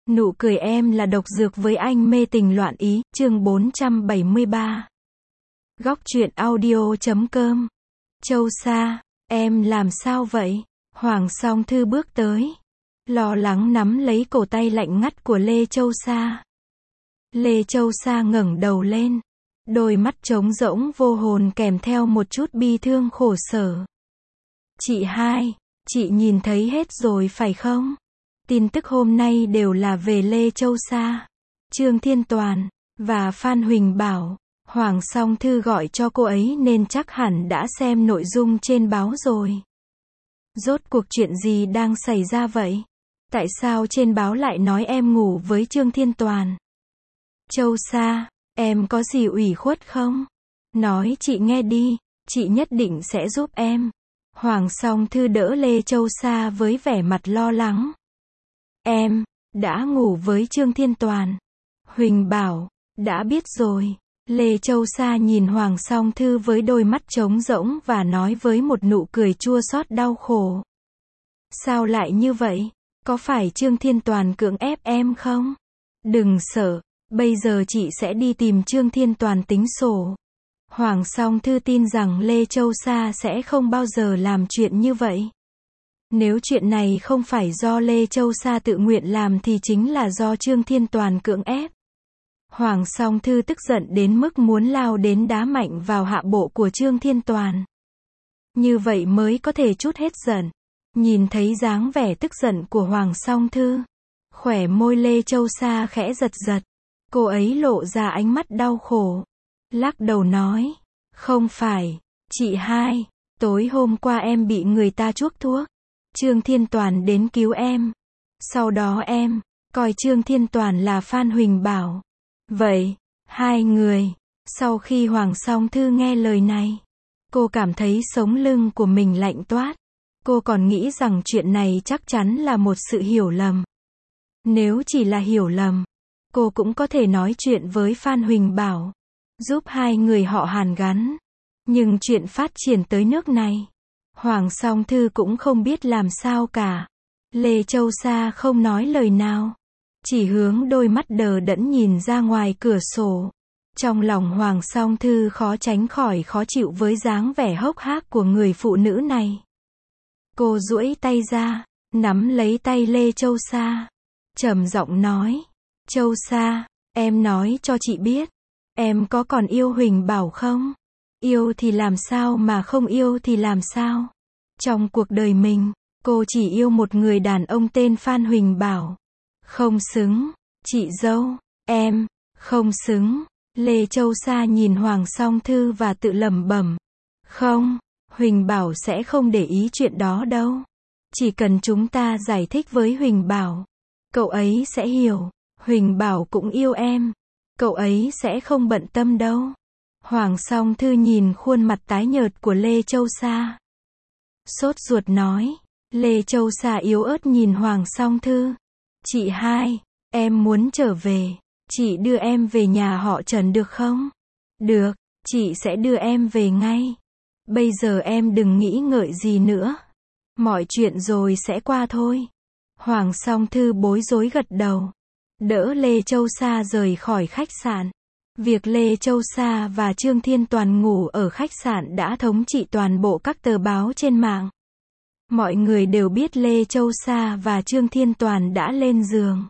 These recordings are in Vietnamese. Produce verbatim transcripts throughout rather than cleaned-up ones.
Nụ cười em là độc dược với anh mê tình loạn ý, chương bốn trăm bảy mươi ba. Góc truyện audio chấm com. Châu Sa, em làm sao vậy? Hoàng Song Thư bước tới, lo lắng nắm lấy cổ tay lạnh ngắt của Lê Châu Sa. Lê Châu Sa ngẩng đầu lên, đôi mắt trống rỗng vô hồn kèm theo một chút bi thương khổ sở. Chị hai, chị nhìn thấy hết rồi phải không? Tin tức hôm nay đều là về Lê Châu Sa, Trương Thiên Toàn và Phan Huỳnh Bảo. Hoàng Song Thư gọi cho cô ấy nên chắc hẳn đã xem nội dung trên báo rồi. Rốt cuộc chuyện gì đang xảy ra vậy? Tại sao trên báo lại nói em ngủ với Trương Thiên Toàn? Châu Sa, em có gì ủy khuất không? Nói chị nghe đi, chị nhất định sẽ giúp em. Hoàng Song Thư đỡ Lê Châu Sa với vẻ mặt lo lắng. Em đã ngủ với Trương Thiên Toàn. Huỳnh Bảo đã biết rồi. Lê Châu Sa nhìn Hoàng Song Thư với đôi mắt trống rỗng và nói với một nụ cười chua xót đau khổ. Sao lại như vậy? Có phải Trương Thiên Toàn cưỡng ép em không? Đừng sợ, bây giờ chị sẽ đi tìm Trương Thiên Toàn tính sổ. Hoàng Song Thư tin rằng Lê Châu Sa sẽ không bao giờ làm chuyện như vậy. Nếu chuyện này không phải do Lê Châu Sa tự nguyện làm thì chính là do Trương Thiên Toàn cưỡng ép. Hoàng Song Thư tức giận đến mức muốn lao đến đá mạnh vào hạ bộ của Trương Thiên Toàn. Như vậy mới có thể trút hết giận. Nhìn thấy dáng vẻ tức giận của Hoàng Song Thư, khóe môi Lê Châu Sa khẽ giật giật. Cô ấy lộ ra ánh mắt đau khổ, lắc đầu nói, không phải, chị hai, tối hôm qua em bị người ta chuốc thuốc. Trương Thiên Toàn đến cứu em. Sau đó em coi Trương Thiên Toàn là Phan Huỳnh Bảo. Vậy, hai người. Sau khi Hoàng Song Thư nghe lời này, cô cảm thấy sống lưng của mình lạnh toát. Cô còn nghĩ rằng chuyện này chắc chắn là một sự hiểu lầm. Nếu chỉ là hiểu lầm, cô cũng có thể nói chuyện với Phan Huỳnh Bảo, giúp hai người họ hàn gắn. Nhưng chuyện phát triển tới nước này, Hoàng Song Thư cũng không biết làm sao cả. Lê Châu Sa không nói lời nào, chỉ hướng đôi mắt đờ đẫn nhìn ra ngoài cửa sổ. Trong lòng Hoàng Song Thư khó tránh khỏi khó chịu với dáng vẻ hốc hác của người phụ nữ này. Cô duỗi tay ra, nắm lấy tay Lê Châu Sa, trầm giọng nói, Châu Sa, em nói cho chị biết, em có còn yêu Huỳnh Bảo không? Yêu thì làm sao mà không yêu thì làm sao? Trong cuộc đời mình, cô chỉ yêu một người đàn ông tên Phan Huỳnh Bảo. Không xứng, chị dâu, em, không xứng. Lê Châu Sa nhìn Hoàng Song Thư và tự lẩm bẩm. Không, Huỳnh Bảo sẽ không để ý chuyện đó đâu. Chỉ cần chúng ta giải thích với Huỳnh Bảo, cậu ấy sẽ hiểu. Huỳnh Bảo cũng yêu em. Cậu ấy sẽ không bận tâm đâu. Hoàng Song Thư nhìn khuôn mặt tái nhợt của Lê Châu Sa, sốt ruột nói. Lê Châu Sa yếu ớt nhìn Hoàng Song Thư. Chị hai, em muốn trở về. Chị đưa em về nhà họ Trần được không? Được, chị sẽ đưa em về ngay. Bây giờ em đừng nghĩ ngợi gì nữa. Mọi chuyện rồi sẽ qua thôi. Hoàng Song Thư bối rối gật đầu, đỡ Lê Châu Sa rời khỏi khách sạn. Việc Lê Châu Sa và Trương Thiên Toàn ngủ ở khách sạn đã thống trị toàn bộ các tờ báo trên mạng. Mọi người đều biết Lê Châu Sa và Trương Thiên Toàn đã lên giường.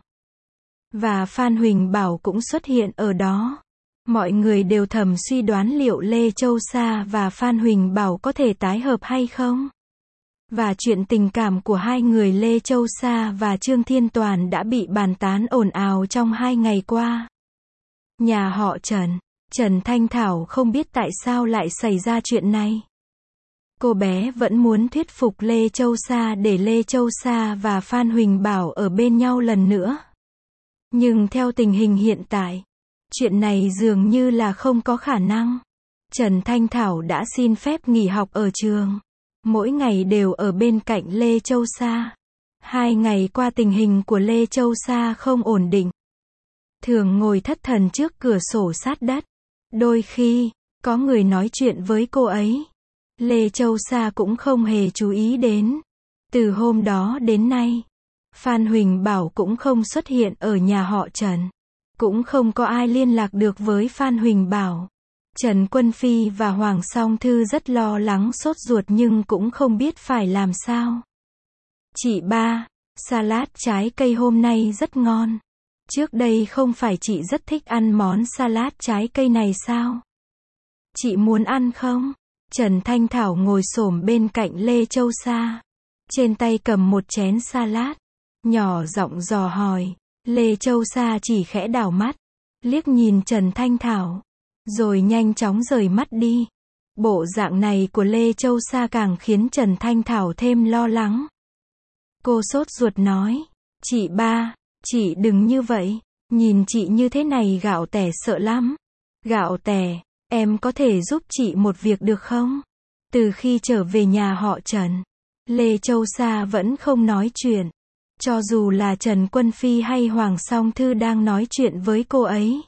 Và Phan Huỳnh Bảo cũng xuất hiện ở đó. Mọi người đều thầm suy đoán liệu Lê Châu Sa và Phan Huỳnh Bảo có thể tái hợp hay không. Và chuyện tình cảm của hai người Lê Châu Sa và Trương Thiên Toàn đã bị bàn tán ồn ào trong hai ngày qua. Nhà họ Trần, Trần Thanh Thảo không biết tại sao lại xảy ra chuyện này. Cô bé vẫn muốn thuyết phục Lê Châu Sa để Lê Châu Sa và Phan Huỳnh Bảo ở bên nhau lần nữa. Nhưng theo tình hình hiện tại, chuyện này dường như là không có khả năng. Trần Thanh Thảo đã xin phép nghỉ học ở trường. Mỗi ngày đều ở bên cạnh Lê Châu Sa. Hai ngày qua tình hình của Lê Châu Sa không ổn định. Thường ngồi thất thần trước cửa sổ sát đất. Đôi khi, có người nói chuyện với cô ấy. Lê Châu Sa cũng không hề chú ý đến. Từ hôm đó đến nay, Phan Huỳnh Bảo cũng không xuất hiện ở nhà họ Trần. Cũng không có ai liên lạc được với Phan Huỳnh Bảo. Trần Quân Phi và Hoàng Song Thư rất lo lắng sốt ruột nhưng cũng không biết phải làm sao. Chị ba, salad trái cây hôm nay rất ngon. Trước đây không phải chị rất thích ăn món salad trái cây này sao? Chị muốn ăn không? Trần Thanh Thảo ngồi xổm bên cạnh Lê Châu Sa. Trên tay cầm một chén salad. Nhỏ giọng dò hỏi. Lê Châu Sa chỉ khẽ đảo mắt. Liếc nhìn Trần Thanh Thảo. Rồi nhanh chóng rời mắt đi. Bộ dạng này của Lê Châu Sa càng khiến Trần Thanh Thảo thêm lo lắng. Cô sốt ruột nói. Chị ba, chị đừng như vậy. Nhìn chị như thế này Gạo Tẻ sợ lắm. Gạo Tẻ, em có thể giúp chị một việc được không? Từ khi trở về nhà họ Trần, Lê Châu Sa vẫn không nói chuyện. Cho dù là Trần Quân Phi hay Hoàng Song Thư đang nói chuyện với cô ấy.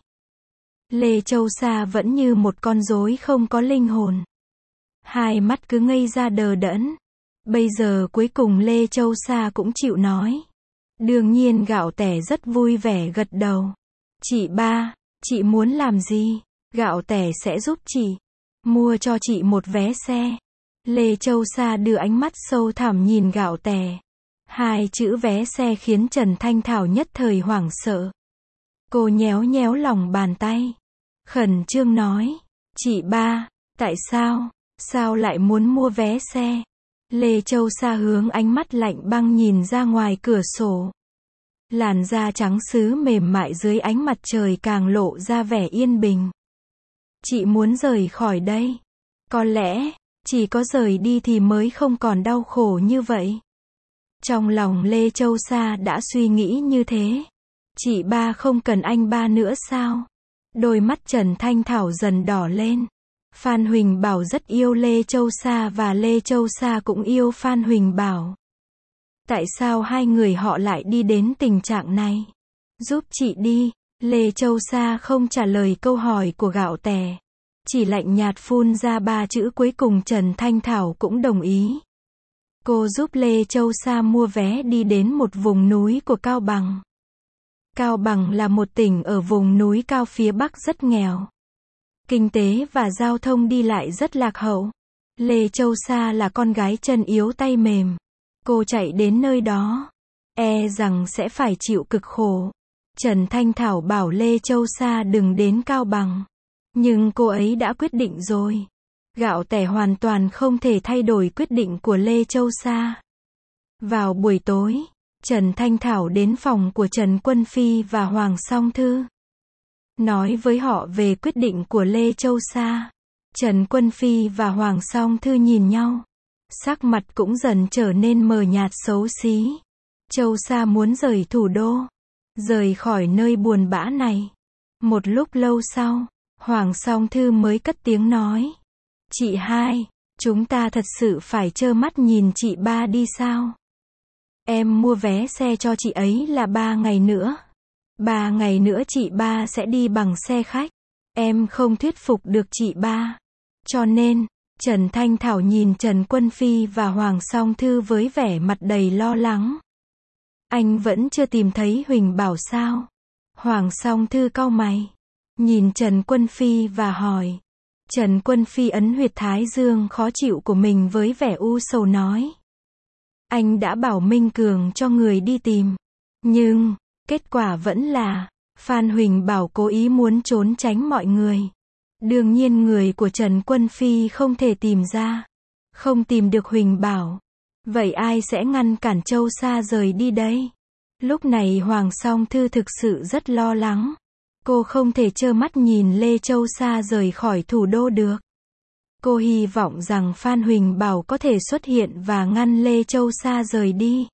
Lê Châu Sa vẫn như một con rối không có linh hồn. Hai mắt cứ ngây ra đờ đẫn. Bây giờ cuối cùng Lê Châu Sa cũng chịu nói. Đương nhiên Gạo Tẻ rất vui vẻ gật đầu. Chị ba, chị muốn làm gì? Gạo Tẻ sẽ giúp chị. Mua cho chị một vé xe. Lê Châu Sa đưa ánh mắt sâu thẳm nhìn Gạo Tẻ. Hai chữ vé xe khiến Trần Thanh Thảo nhất thời hoảng sợ. Cô nhéo nhéo lòng bàn tay. Khẩn trương nói. Chị ba, tại sao? Sao lại muốn mua vé xe? Lê Châu Sa hướng ánh mắt lạnh băng nhìn ra ngoài cửa sổ. Làn da trắng sứ mềm mại dưới ánh mặt trời càng lộ ra vẻ yên bình. Chị muốn rời khỏi đây. Có lẽ, chỉ có rời đi thì mới không còn đau khổ như vậy. Trong lòng Lê Châu Sa đã suy nghĩ như thế. Chị ba không cần anh ba nữa sao? Đôi mắt Trần Thanh Thảo dần đỏ lên. Phan Huỳnh Bảo rất yêu Lê Châu Sa và Lê Châu Sa cũng yêu Phan Huỳnh Bảo. Tại sao hai người họ lại đi đến tình trạng này? Giúp chị đi. Lê Châu Sa không trả lời câu hỏi của Gạo Tẻ. Chỉ lạnh nhạt phun ra ba chữ cuối cùng. Trần Thanh Thảo cũng đồng ý. Cô giúp Lê Châu Sa mua vé đi đến một vùng núi của Cao Bằng. Cao Bằng là một tỉnh ở vùng núi cao phía Bắc rất nghèo. Kinh tế và giao thông đi lại rất lạc hậu. Lê Châu Sa là con gái chân yếu tay mềm. Cô chạy đến nơi đó, e rằng sẽ phải chịu cực khổ. Trần Thanh Thảo bảo Lê Châu Sa đừng đến Cao Bằng. Nhưng cô ấy đã quyết định rồi. Gạo Tẻ hoàn toàn không thể thay đổi quyết định của Lê Châu Sa. Vào buổi tối, Trần Thanh Thảo đến phòng của Trần Quân Phi và Hoàng Song Thư. Nói với họ về quyết định của Lê Châu Sa. Trần Quân Phi và Hoàng Song Thư nhìn nhau. Sắc mặt cũng dần trở nên mờ nhạt xấu xí. Châu Sa muốn rời thủ đô. Rời khỏi nơi buồn bã này. Một lúc lâu sau, Hoàng Song Thư mới cất tiếng nói. Chị hai, chúng ta thật sự phải trơ mắt nhìn chị ba đi sao? Em mua vé xe cho chị ấy là ba ngày nữa. Ba ngày nữa chị ba sẽ đi bằng xe khách. Em không thuyết phục được chị ba. Cho nên, Trần Thanh Thảo nhìn Trần Quân Phi và Hoàng Song Thư với vẻ mặt đầy lo lắng. Anh vẫn chưa tìm thấy Huỳnh Bảo sao? Hoàng Song Thư cau mày. Nhìn Trần Quân Phi và hỏi. Trần Quân Phi ấn huyệt thái dương khó chịu của mình với vẻ u sầu nói. Anh đã bảo Minh Cường cho người đi tìm. Nhưng, kết quả vẫn là, Phan Huỳnh Bảo cố ý muốn trốn tránh mọi người. Đương nhiên người của Trần Quân Phi không thể tìm ra. Không tìm được Huỳnh Bảo. Vậy ai sẽ ngăn cản Châu Sa rời đi đây? Lúc này Hoàng Song Thư thực sự rất lo lắng. Cô không thể trơ mắt nhìn Lê Châu Sa rời khỏi thủ đô được. Cô hy vọng rằng Phan Huỳnh Bảo có thể xuất hiện và ngăn Lê Châu Sa rời đi.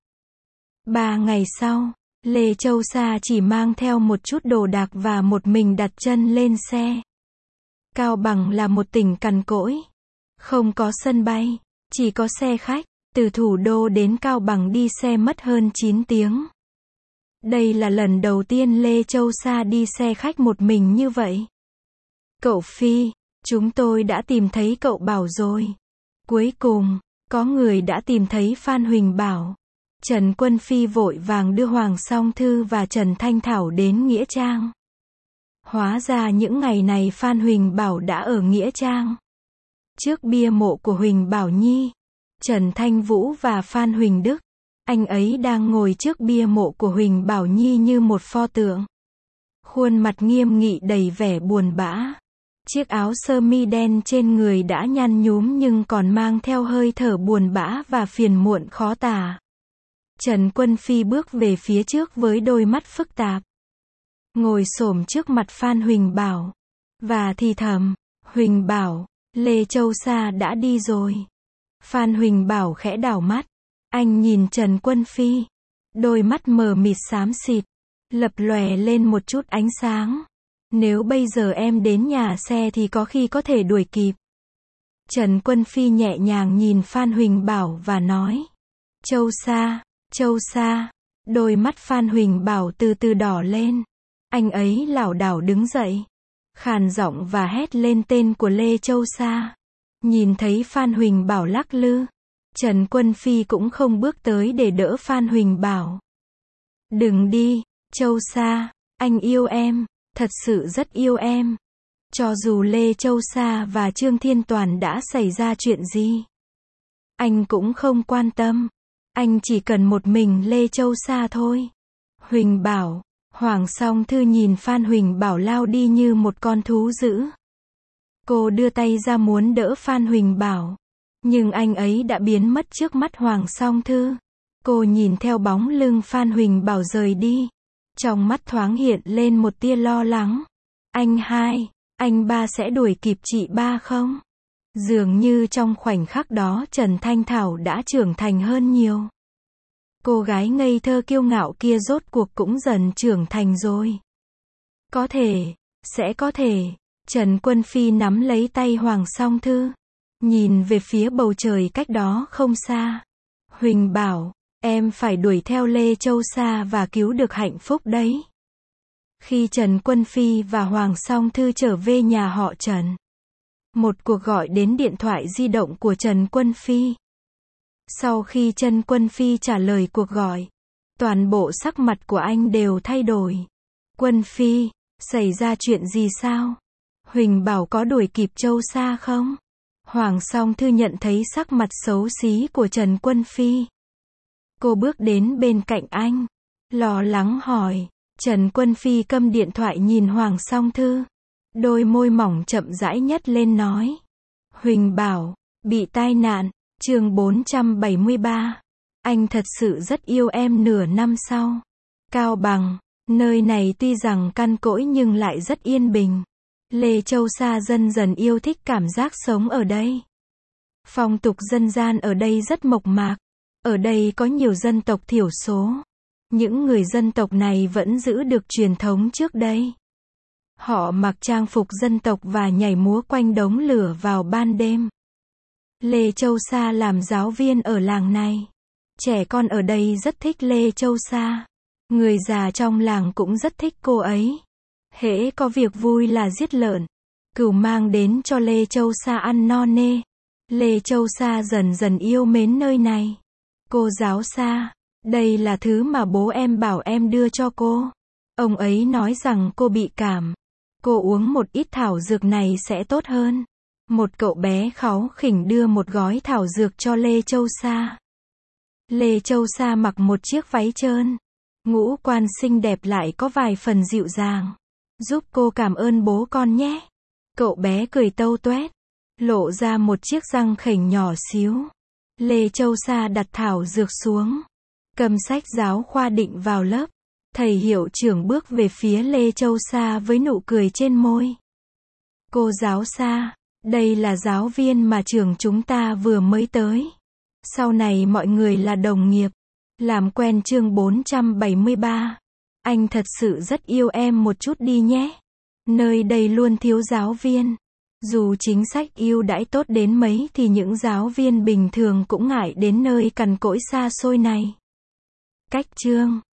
Ba ngày sau, Lê Châu Sa chỉ mang theo một chút đồ đạc và một mình đặt chân lên xe. Cao Bằng là một tỉnh cằn cỗi. Không có sân bay, chỉ có xe khách. Từ thủ đô đến Cao Bằng đi xe mất hơn chín tiếng. Đây là lần đầu tiên Lê Châu Sa đi xe khách một mình như vậy. Cậu Phi, chúng tôi đã tìm thấy cậu Bảo rồi. Cuối cùng, có người đã tìm thấy Phan Huỳnh Bảo. Trần Quân Phi vội vàng đưa Hoàng Song Thư và Trần Thanh Thảo đến Nghĩa Trang. Hóa ra những ngày này Phan Huỳnh Bảo đã ở Nghĩa Trang. Trước bia mộ của Huỳnh Bảo Nhi, Trần Thanh Vũ và Phan Huỳnh Đức, anh ấy đang ngồi trước bia mộ của Huỳnh Bảo Nhi như một pho tượng. Khuôn mặt nghiêm nghị đầy vẻ buồn bã. Chiếc áo sơ mi đen trên người đã nhăn nhúm nhưng còn mang theo hơi thở buồn bã và phiền muộn khó tả. Trần Quân Phi bước về phía trước với đôi mắt phức tạp. Ngồi xổm trước mặt Phan Huỳnh Bảo. Và thì thầm, Huỳnh Bảo, Lê Châu Sa đã đi rồi. Phan Huỳnh Bảo khẽ đảo mắt. Anh nhìn Trần Quân Phi. Đôi mắt mờ mịt xám xịt. Lập lòe lên một chút ánh sáng. Nếu bây giờ em đến nhà xe thì có khi có thể đuổi kịp. Trần Quân Phi nhẹ nhàng nhìn Phan Huỳnh Bảo và nói. Châu Sa, Châu Sa. Đôi mắt Phan Huỳnh Bảo từ từ đỏ lên. Anh ấy lảo đảo đứng dậy. Khàn giọng và hét lên tên của Lê Châu Sa. Nhìn thấy Phan Huỳnh Bảo lắc lư. Trần Quân Phi cũng không bước tới để đỡ Phan Huỳnh Bảo. Đừng đi, Châu Sa, anh yêu em, thật sự rất yêu em. Cho dù Lê Châu Sa và Trương Thiên Toàn đã xảy ra chuyện gì, anh cũng không quan tâm. Anh chỉ cần một mình Lê Châu Sa thôi. Huỳnh Bảo, Hoàng Song Thư nhìn Phan Huỳnh Bảo lao đi như một con thú dữ. Cô đưa tay ra muốn đỡ Phan Huỳnh Bảo. Nhưng anh ấy đã biến mất trước mắt Hoàng Song Thư. Cô nhìn theo bóng lưng Phan Huỳnh Bảo rời đi. Trong mắt thoáng hiện lên một tia lo lắng. Anh hai, anh ba sẽ đuổi kịp chị ba không? Dường như trong khoảnh khắc đó Trần Thanh Thảo đã trưởng thành hơn nhiều. Cô gái ngây thơ kiêu ngạo kia rốt cuộc cũng dần trưởng thành rồi. Có thể, sẽ có thể. Trần Quân Phi nắm lấy tay Hoàng Song Thư. Nhìn về phía bầu trời cách đó không xa. Huỳnh Bảo, em phải đuổi theo Lê Châu Sa và cứu được hạnh phúc đấy. Khi Trần Quân Phi và Hoàng Song Thư trở về nhà họ Trần, một cuộc gọi đến điện thoại di động của Trần Quân Phi. Sau khi Trần Quân Phi trả lời cuộc gọi, toàn bộ sắc mặt của anh đều thay đổi. Quân Phi, xảy ra chuyện gì sao? Huỳnh Bảo có đuổi kịp Châu Sa không? Hoàng Song Thư nhận thấy sắc mặt xấu xí của Trần Quân Phi. Cô bước đến bên cạnh anh, lo lắng hỏi. Trần Quân Phi câm điện thoại nhìn Hoàng Song Thư. Đôi môi mỏng chậm rãi nhếch lên nói. Huỳnh Bảo, bị tai nạn, chương bốn trăm bảy mươi ba. Anh thật sự rất yêu em nửa năm sau. Cao Bằng, nơi này tuy rằng căn cỗi nhưng lại rất yên bình. Lê Châu Sa dần dần yêu thích cảm giác sống ở đây. Phong tục dân gian ở đây rất mộc mạc. Ở đây có nhiều dân tộc thiểu số. Những người dân tộc này vẫn giữ được truyền thống trước đây. Họ mặc trang phục dân tộc và nhảy múa quanh đống lửa vào ban đêm. Lê Châu Sa làm giáo viên ở làng này. Trẻ con ở đây rất thích Lê Châu Sa. Người già trong làng cũng rất thích cô ấy. Hễ có việc vui là giết lợn, cừu mang đến cho Lê Châu Sa ăn no nê. Lê Châu Sa dần dần yêu mến nơi này. Cô giáo Sa, đây là thứ mà bố em bảo em đưa cho cô. Ông ấy nói rằng cô bị cảm. Cô uống một ít thảo dược này sẽ tốt hơn. Một cậu bé kháu khỉnh đưa một gói thảo dược cho Lê Châu Sa. Lê Châu Sa mặc một chiếc váy trơn. Ngũ quan xinh đẹp lại có vài phần dịu dàng. Giúp cô cảm ơn bố con nhé. Cậu bé cười tâu tuét. Lộ ra một chiếc răng khểnh nhỏ xíu. Lê Châu Sa đặt thảo dược xuống. Cầm sách giáo khoa định vào lớp. Thầy hiệu trưởng bước về phía Lê Châu Sa với nụ cười trên môi. Cô giáo Sa, đây là giáo viên mà trường chúng ta vừa mới tới. Sau này mọi người là đồng nghiệp. Làm quen chương bốn trăm bảy mươi ba. Anh thật sự rất yêu em một chút đi nhé. Nơi đây luôn thiếu giáo viên. Dù chính sách ưu đãi tốt đến mấy thì những giáo viên bình thường cũng ngại đến nơi cằn cỗi xa xôi này. Cách chương